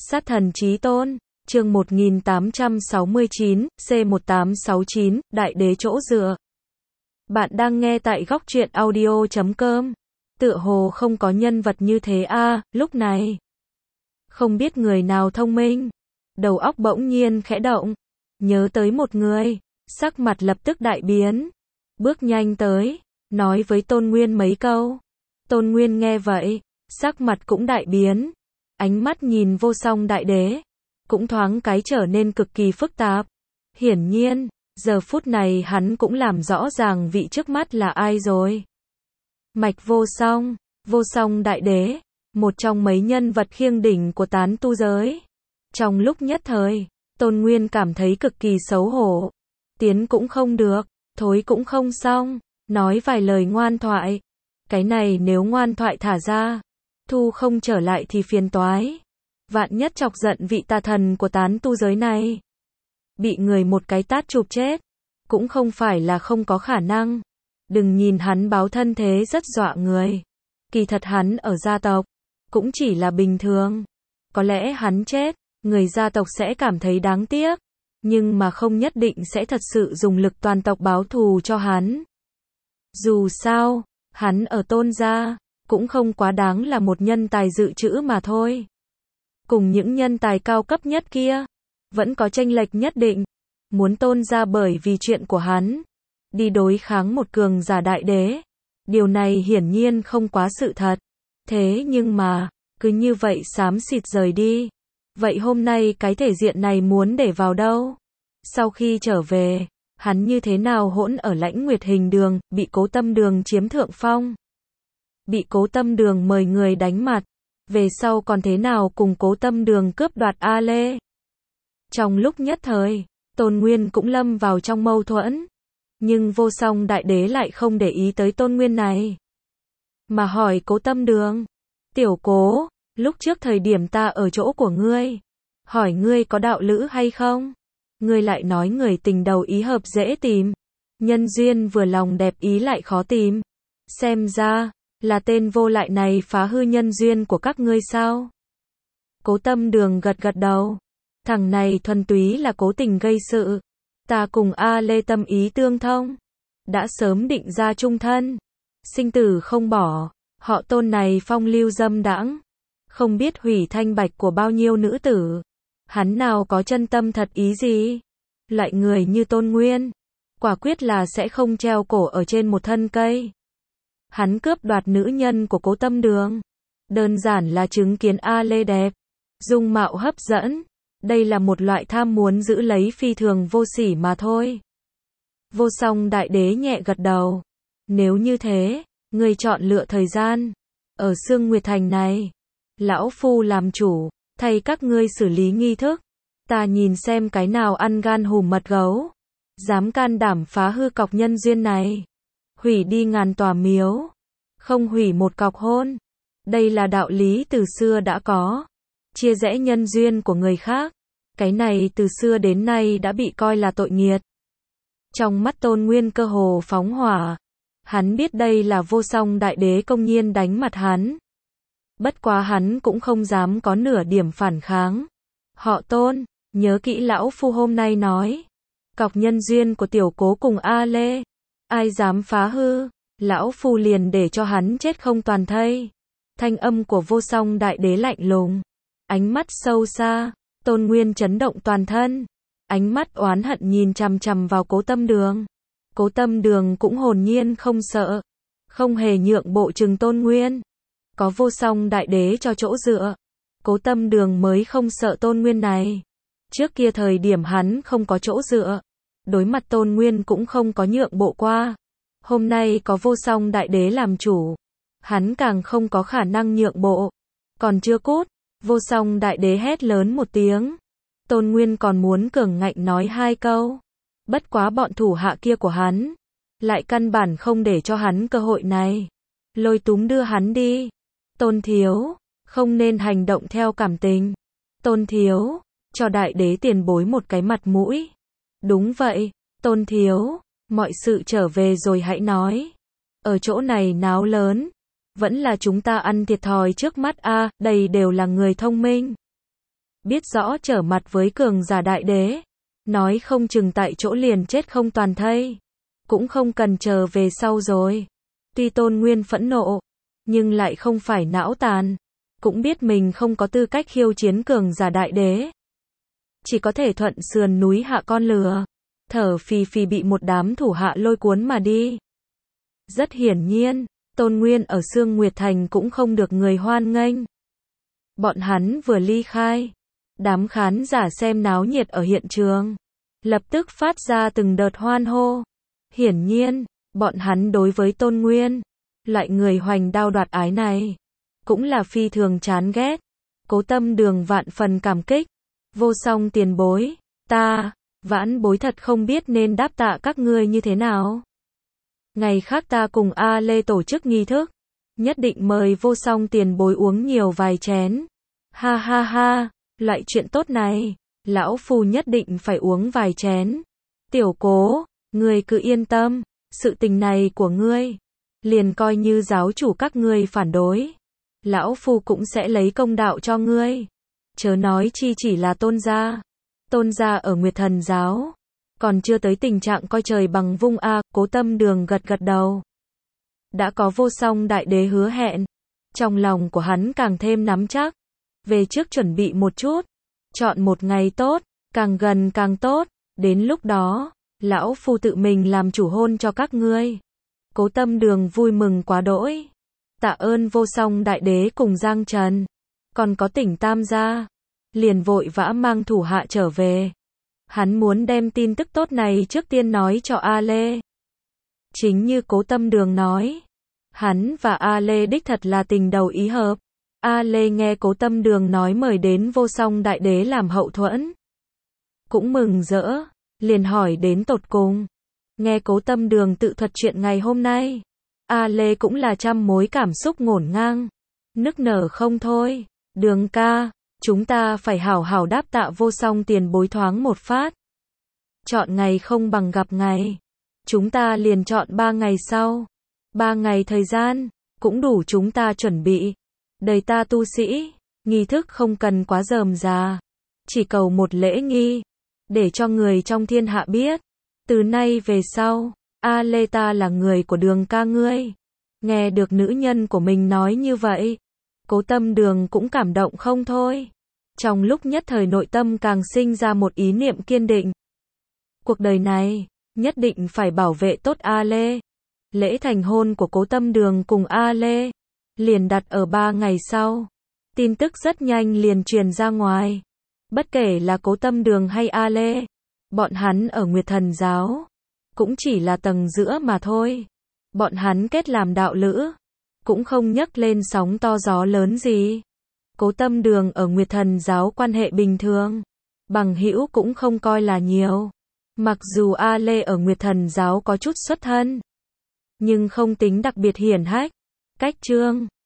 Sát thần chí tôn, chương 1869, C1869, Đại đế chỗ dựa. Bạn đang nghe tại góc truyện audio.com. Tựa hồ không có nhân vật như thế a, lúc này. Không biết người nào thông minh. Đầu óc bỗng nhiên khẽ động. Nhớ tới một người. Sắc mặt lập tức đại biến. Bước nhanh tới. Nói với Tôn Nguyên mấy câu. Tôn Nguyên nghe vậy. Sắc mặt cũng đại biến. Ánh mắt nhìn vô song đại đế. Cũng thoáng cái trở nên cực kỳ phức tạp. Hiển nhiên, giờ phút này hắn cũng làm rõ ràng vị trước mắt là ai rồi. Mạch vô song đại đế, một trong mấy nhân vật khiêng đỉnh của tán tu giới. Trong lúc nhất thời, Tôn Nguyên cảm thấy cực kỳ xấu hổ. Tiến cũng không được, thối cũng không xong, nói vài lời ngoan thoại. Cái này nếu ngoan thoại thả ra, thu không trở lại thì phiền toái. Vạn nhất chọc giận vị tà thần của tán tu giới này. Bị người một cái tát chụp chết, cũng không phải là không có khả năng. Đừng nhìn hắn báo thân thế rất dọa người. Kỳ thật hắn ở gia tộc, cũng chỉ là bình thường. Có lẽ hắn chết, người gia tộc sẽ cảm thấy đáng tiếc. Nhưng mà không nhất định sẽ thật sự dùng lực toàn tộc báo thù cho hắn. Dù sao, hắn ở Tôn gia, cũng không quá đáng là một nhân tài dự trữ mà thôi. Cùng những nhân tài cao cấp nhất kia, vẫn có chênh lệch nhất định. Muốn Tôn gia bởi vì chuyện của hắn, đi đối kháng một cường giả đại đế. Điều này hiển nhiên không quá sự thật. Thế nhưng mà, cứ như vậy xám xịt rời đi. Vậy hôm nay cái thể diện này muốn để vào đâu? Sau khi trở về, hắn như thế nào hỗn ở Lãnh Nguyệt Hình Đường, bị Cố Tâm Đường chiếm thượng phong. Bị Cố Tâm Đường mời người đánh mặt. Về sau còn thế nào cùng Cố Tâm Đường cướp đoạt A Lê. Trong lúc nhất thời, Tôn Nguyên cũng lâm vào trong mâu thuẫn. Nhưng vô song đại đế lại không để ý tới Tôn Nguyên này. Mà hỏi Cố Tâm Đường. Tiểu Cố, lúc trước thời điểm ta ở chỗ của ngươi. Hỏi ngươi có đạo lữ hay không? Ngươi lại nói người tình đầu ý hợp dễ tìm. Nhân duyên vừa lòng đẹp ý lại khó tìm. Xem ra, là tên vô lại này phá hư nhân duyên của các ngươi sao? Cố Tâm Đường gật gật đầu. Thằng này thuần túy là cố tình gây sự. Ta cùng A Lê tâm ý tương thông. Đã sớm định ra chung thân. Sinh tử không bỏ. Họ Tôn này phong lưu dâm đãng. Không biết hủy thanh bạch của bao nhiêu nữ tử. Hắn nào có chân tâm thật ý gì? Loại người như Tôn Nguyên. Quả quyết là sẽ không treo cổ ở trên một thân cây. Hắn cướp đoạt nữ nhân của Cố Tâm Đường. Đơn giản là chứng kiến A Lê đẹp. Dung mạo hấp dẫn. Đây là một loại tham muốn giữ lấy phi thường vô sỉ mà thôi. Vô song đại đế nhẹ gật đầu. Nếu như thế, ngươi chọn lựa thời gian. Ở Sương Nguyệt Thành này. Lão Phu làm chủ. Thay các ngươi xử lý nghi thức. Ta nhìn xem cái nào ăn gan hùm mật gấu. Dám can đảm phá hư cọc nhân duyên này. Hủy đi ngàn tòa miếu. Không hủy một cọc hôn. Đây là đạo lý từ xưa đã có. Chia rẽ nhân duyên của người khác. Cái này từ xưa đến nay đã bị coi là tội nghiệt. Trong mắt Tôn Nguyên cơ hồ phóng hỏa. Hắn biết đây là vô song đại đế công nhiên đánh mặt hắn. Bất quá hắn cũng không dám có nửa điểm phản kháng. Họ Tôn, nhớ kỹ lão phu hôm nay nói. Cọc nhân duyên của tiểu Cố cùng A Lê. Ai dám phá hư, lão phu liền để cho hắn chết không toàn thây. Thanh âm của vô song đại đế lạnh lùng. Ánh mắt sâu xa, Tôn Nguyên chấn động toàn thân. Ánh mắt oán hận nhìn chằm chằm vào Cố Tâm Đường. Cố Tâm Đường cũng hồn nhiên không sợ. Không hề nhượng bộ chừng Tôn Nguyên. Có vô song đại đế cho chỗ dựa. Cố Tâm Đường mới không sợ Tôn Nguyên này. Trước kia thời điểm hắn không có chỗ dựa. Đối mặt Tôn Nguyên cũng không có nhượng bộ qua. Hôm nay có vô song đại đế làm chủ. Hắn càng không có khả năng nhượng bộ. Còn chưa cút, vô song đại đế hét lớn một tiếng. Tôn Nguyên còn muốn cường ngạnh nói hai câu. Bất quá bọn thủ hạ kia của hắn. Lại căn bản không để cho hắn cơ hội này. Lôi túm đưa hắn đi. Tôn thiếu, không nên hành động theo cảm tình. Tôn thiếu, cho đại đế tiền bối một cái mặt mũi. Đúng vậy, Tôn thiếu, mọi sự trở về rồi hãy nói. Ở chỗ này náo lớn, vẫn là chúng ta ăn thiệt thòi trước mắt a, đây đều là người thông minh. biết rõ trở mặt với cường giả đại đế, nói không chừng tại chỗ liền chết không toàn thây, cũng không cần chờ về sau rồi. Tuy Tôn Nguyên phẫn nộ, nhưng lại không phải não tàn, cũng biết mình không có tư cách khiêu chiến cường giả đại đế. Chỉ có thể thuận sườn núi hạ con lừa, thở phì phì bị một đám thủ hạ lôi cuốn mà đi. Rất hiển nhiên, Tôn Nguyên ở Sương Nguyệt Thành cũng không được người hoan nghênh. Bọn hắn vừa ly khai, đám khán giả xem náo nhiệt ở hiện trường, lập tức phát ra từng đợt hoan hô. Hiển nhiên, bọn hắn đối với Tôn Nguyên, loại người hoành đao đoạt ái này, cũng là phi thường chán ghét. Cố Tâm Đường vạn phần cảm kích. Vô Song tiền bối, ta, vãn bối thật không biết nên đáp tạ các ngươi như thế nào. Ngày khác ta cùng A Lê tổ chức nghi thức, nhất định mời Vô Song tiền bối uống nhiều vài chén. Ha ha ha, loại chuyện tốt này, lão phu nhất định phải uống vài chén. Tiểu Cố, ngươi cứ yên tâm, sự tình này của ngươi, liền coi như giáo chủ các ngươi phản đối, lão phu cũng sẽ lấy công đạo cho ngươi. Chớ nói chi chỉ là Tôn gia. Tôn gia ở Nguyệt Thần giáo, còn chưa tới tình trạng coi trời bằng vung a. Cố Tâm Đường gật gật đầu. Đã có Vô Song đại đế hứa hẹn, trong lòng của hắn càng thêm nắm chắc. Về trước chuẩn bị một chút, chọn một ngày tốt, càng gần càng tốt, đến lúc đó, lão phu tự mình làm chủ hôn cho các ngươi. Cố Tâm Đường vui mừng quá đỗi. Tạ ơn Vô Song đại đế cùng Giang Trần, còn có Tỉnh Tam gia, liền vội vã mang thủ hạ trở về. Hắn muốn đem tin tức tốt này trước tiên nói cho A Lê. Chính như Cố Tâm Đường nói, hắn và A Lê đích thật là tình đầu ý hợp. A Lê nghe Cố Tâm Đường nói mời đến Vô Song đại đế làm hậu thuẫn, cũng mừng rỡ, liền hỏi đến tột cùng. Nghe Cố Tâm Đường tự thuật chuyện ngày hôm nay, A Lê cũng là trăm mối cảm xúc ngổn ngang, nức nở không thôi. Đường ca, chúng ta phải hảo hảo đáp tạ Vô Song tiền bối thoáng một phát. Chọn ngày không bằng gặp ngày, chúng ta liền chọn 3 ngày sau. 3 ngày thời gian, cũng đủ chúng ta chuẩn bị. Đầy ta tu sĩ, nghi thức không cần quá rườm rà, chỉ cầu một lễ nghi, để cho người trong thiên hạ biết, từ nay về sau, A Lê ta là người của Đường ca ngươi. Nghe được nữ nhân của mình nói như vậy, Cố Tâm Đường cũng cảm động không thôi. Trong lúc nhất thời nội tâm càng sinh ra một ý niệm kiên định. Cuộc đời này, nhất định phải bảo vệ tốt A Lê. Lễ thành hôn của Cố Tâm Đường cùng A Lê, liền đặt ở 3 ngày sau. Tin tức rất nhanh liền truyền ra ngoài. Bất kể là Cố Tâm Đường hay A Lê, bọn hắn ở Nguyệt Thần giáo, cũng chỉ là tầng giữa mà thôi. Bọn hắn kết làm đạo lữ, cũng không nhấc lên sóng to gió lớn gì. Cố Tâm Đường ở Nguyệt Thần giáo quan hệ bình thường, bằng hữu cũng không coi là nhiều. Mặc dù A Lê ở Nguyệt Thần giáo có chút xuất thân, nhưng không tính đặc biệt hiển hách. Cách chương